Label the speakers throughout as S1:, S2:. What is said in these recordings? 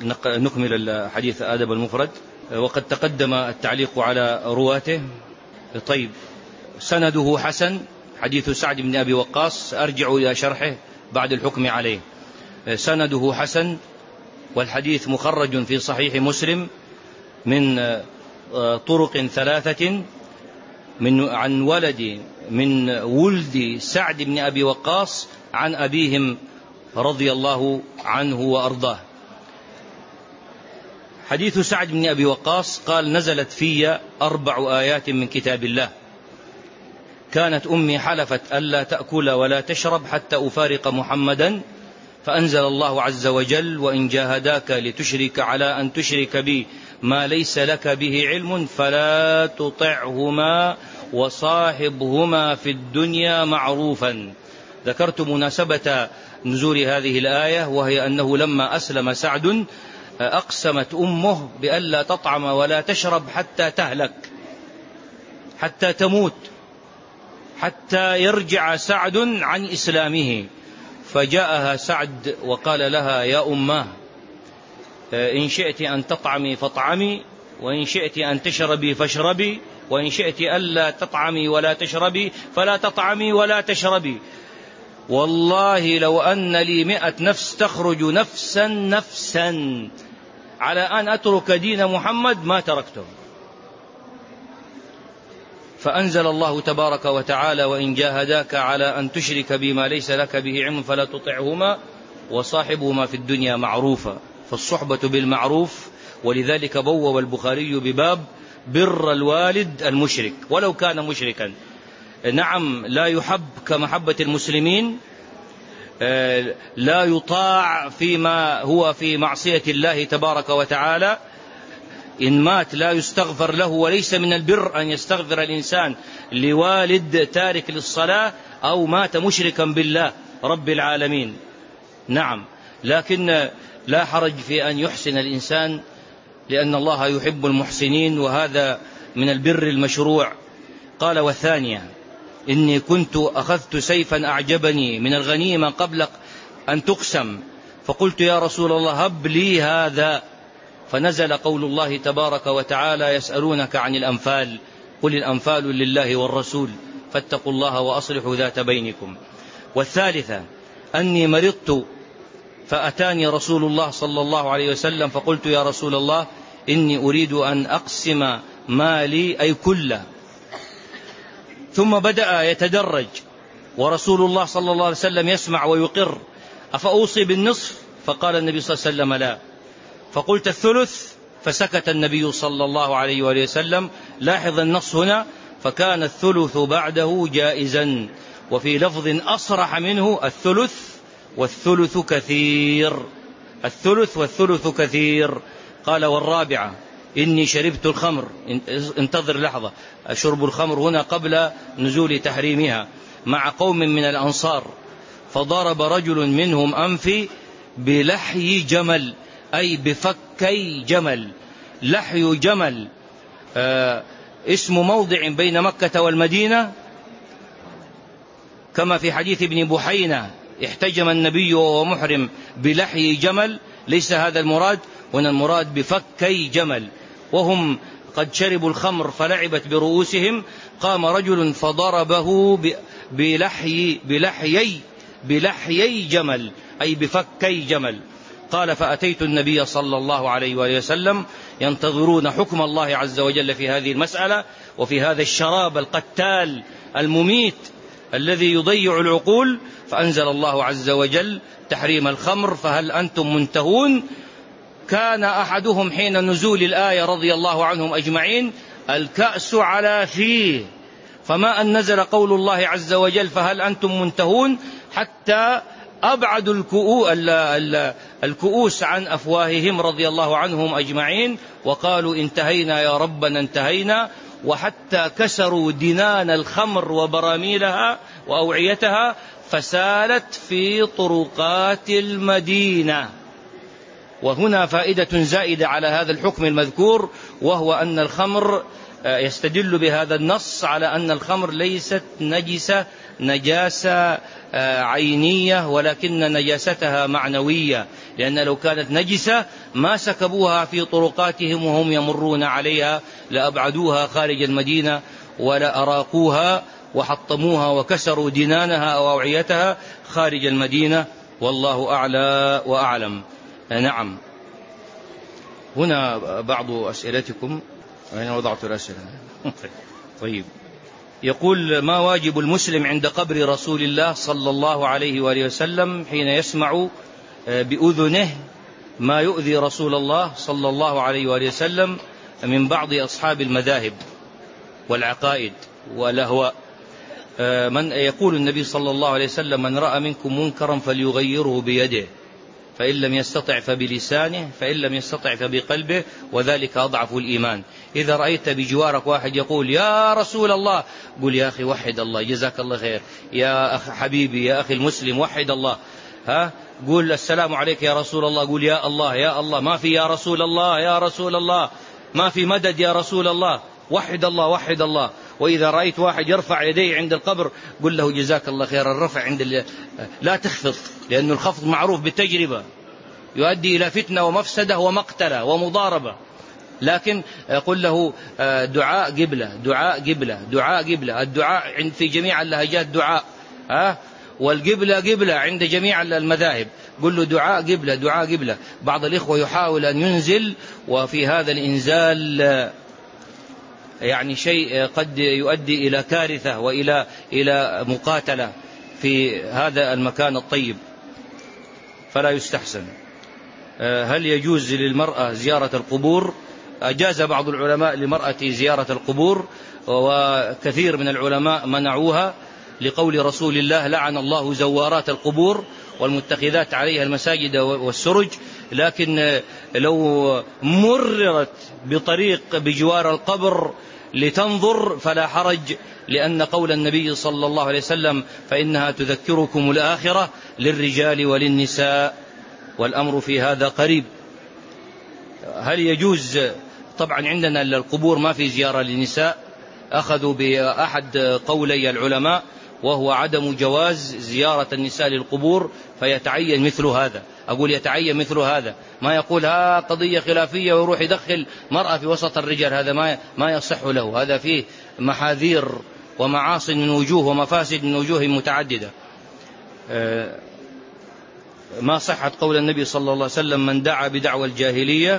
S1: نكمل الحديث آدب المفرد، وقد تقدم التعليق على رواته. طيب، سنده حسن، حديث سعد بن أبي وقاص، أرجع إلى شرحه بعد الحكم عليه. سنده حسن، والحديث مخرج في صحيح مسلم من طرق ثلاثة عن ولد سعد بن أبي وقاص عن أبيهم رضي الله عنه وأرضاه. حديث سعد بن أبي وقاص قال: نزلت في 4 آيات من كتاب الله، كانت أمي حلفت ألا تأكل ولا تشرب حتى أفارق محمدا، فأنزل الله عز وجل: وإن جاهداك لتشرك على أن تشرك بي ما ليس لك به علم فلا تطعهما وصاحبهما في الدنيا معروفا. ذكرت مناسبة نزول هذه الآية، وهي أنه لما أسلم سعد أقسمت أمه بألا تطعم ولا تشرب حتى تهلك، حتى تموت، حتى يرجع سعد عن إسلامه. فجاءها سعد وقال لها: يا أماه، إن شئت أن تطعمي فاطعمي، وإن شئت أن تشربي فاشربي، وإن شئت ألا تطعمي ولا تشربي فلا تطعمي ولا تشربي، والله لو أن لي 100 نفس تخرج نفسا على أن أترك دين محمد ما تركته. فأنزل الله تبارك وتعالى: وإن جاهداك على أن تشرك بما ليس لك به علم فلا تطعهما وصاحبهما في الدنيا معروفا. فالصحبة بالمعروف، ولذلك بوّب البخاري بباب بر الوالد المشرك ولو كان مشركا. نعم، لا يحب كمحبة المسلمين، لا يطاع فيما هو في معصية الله تبارك وتعالى. إن مات لا يستغفر له، وليس من البر أن يستغفر الإنسان لوالد تارك للصلاة أو مات مشركا بالله رب العالمين. نعم، لكن لا حرج في أن يحسن الإنسان، لأن الله يحب المحسنين، وهذا من البر المشروع. قال: والثانية: إني كنت أخذت سيفا أعجبني من الغنيمة قبل أن تقسم، فقلت: يا رسول الله هب لي هذا، فنزل قول الله تبارك وتعالى: يسألونك عن الأنفال، قل الأنفال لله والرسول فاتقوا الله وأصلحوا ذات بينكم. والثالثة: أني مرضت فأتاني رسول الله صلى الله عليه وسلم فقلت: يا رسول الله إني أريد أن أقسم مالي أي كله. ثم بدأ يتدرج، ورسول الله صلى الله عليه وسلم يسمع ويقر: أفأوصي بالنصف؟ فقال النبي صلى الله عليه وسلم: لا. فقلت: الثلث؟ فسكت النبي صلى الله عليه وآله وسلم. لاحظ النص هنا: فكان الثلث بعده جائزا. وفي لفظ أصرح منه: الثلث والثلث كثير، الثلث والثلث كثير. قال: والرابعة: إني شربت الخمر. انتظر لحظة، شرب الخمر هنا قبل نزول تحريمها، مع قوم من الأنصار، فضرب رجل منهم أنفي بلحي جمل، أي بفكي جمل. لحي جمل اسم موضع بين مكة والمدينة، كما في حديث ابن بحينة: احتجم النبي وهو محرم بلحي جمل. ليس هذا المراد، هنا المراد بفكي جمل، وهم قد شربوا الخمر فلعبت برؤوسهم. قام رجل فضربه بلحيي جمل، أي بفكي جمل. قال: فأتيت النبي صلى الله عليه وآله وسلم ينتظرون حكم الله عز وجل في هذه المسألة، وفي هذا الشراب القتال المميت الذي يضيع العقول. فأنزل الله عز وجل تحريم الخمر: فهل أنتم منتهون؟ كان أحدهم حين نزول الآية رضي الله عنهم أجمعين الكأس على فيه، فما أن نزل قول الله عز وجل: فهل أنتم منتهون، حتى أبعدوا الكؤوس عن أفواههم رضي الله عنهم أجمعين، وقالوا: انتهينا يا ربنا انتهينا. وحتى كسروا دنان الخمر وبراميلها وأوعيتها، فسالت في طرقات المدينة. وهنا فائدة زائدة على هذا الحكم المذكور، وهو أن الخمر يستدل بهذا النص على أن الخمر ليست نجاسة عينية، ولكن نجاستها معنوية، لأن لو كانت نجسة ما سكبوها في طرقاتهم وهم يمرون عليها، لأبعدوها خارج المدينة ولأراقوها وحطموها وكسروا دنانها أو أوعيتها خارج المدينة، والله أعلى وأعلم. نعم. هنا بعض أسئلتكم. أين وضعت الأسئلة؟ طيب. يقول: ما واجب المسلم عند قبر رسول الله صلى الله عليه وآله وسلم حين يسمع بأذنه ما يؤذي رسول الله صلى الله عليه وآله وسلم من بعض أصحاب المذاهب والعقائد والأهواء؟ من يقول النبي صلى الله عليه وسلم: من رأى منكم منكرا فليغيره بيده، فإن لم يستطع فبلسانه، فإن لم يستطع فبقلبه، وذلك أضعف الإيمان. إذا رأيت بجوارك واحد يقول: يا رسول الله، قل: يا أخي وحد الله، جزاك الله خير، يا أخي حبيبي، يا أخي المسلم، وحد الله. قول: السلام عليك يا رسول الله، قل: يا الله يا الله، ما في يا رسول الله يا رسول الله، ما في مدد يا رسول الله، وحد الله وحد الله. وإذا رأيت واحد يرفع يديه عند القبر قل له: جزاك الله خير، الرفع عند لا تخفض، لأن الخفض معروف بالتجربة يؤدي إلى فتنة ومفسدة ومقتلة ومضاربة. لكن قل له: دعاء قبلة، دعاء قبلة، دعاء قبلة. الدعاء في جميع اللهجات دعاء، والقبلة قبلة عند جميع المذاهب. قل له: دعاء قبلة، دعاء قبلة. بعض الإخوة يحاول أن ينزل، وفي هذا الإنزال يعني شيء قد يؤدي إلى كارثة وإلى مقاتلة في هذا المكان الطيب، فلا يستحسن. هل يجوز للمرأة زيارة القبور؟ أجاز بعض العلماء للمرأة زيارة القبور، وكثير من العلماء منعوها لقول رسول الله: لعن الله زوارات القبور والمتخذات عليها المساجد والسرج. لكن لو مررت بطريق بجوار القبر لتنظر فلا حرج، لأن قول النبي صلى الله عليه وسلم: فإنها تذكركم الآخرة، للرجال وللنساء، والأمر في هذا قريب. هل يجوز؟ طبعا عندنا القبور ما في زيارة للنساء، أخذوا بأحد قولي العلماء وهو عدم جواز زيارة النساء للقبور، فيتعين مثل هذا. أقول يتعين مثل هذا، ما يقول قضية خلافية ويروح يدخل مرأة في وسط الرجال، هذا ما يصح له، هذا فيه محاذير ومعاصي من وجوه ومفاسد من وجوه متعددة. ما صحت قول النبي صلى الله عليه وسلم: من دعا بدعوى الجاهلية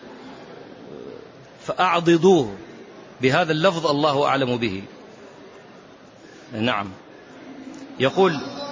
S1: فأعضدوه، بهذا اللفظ الله أعلم به. نعم. يقول: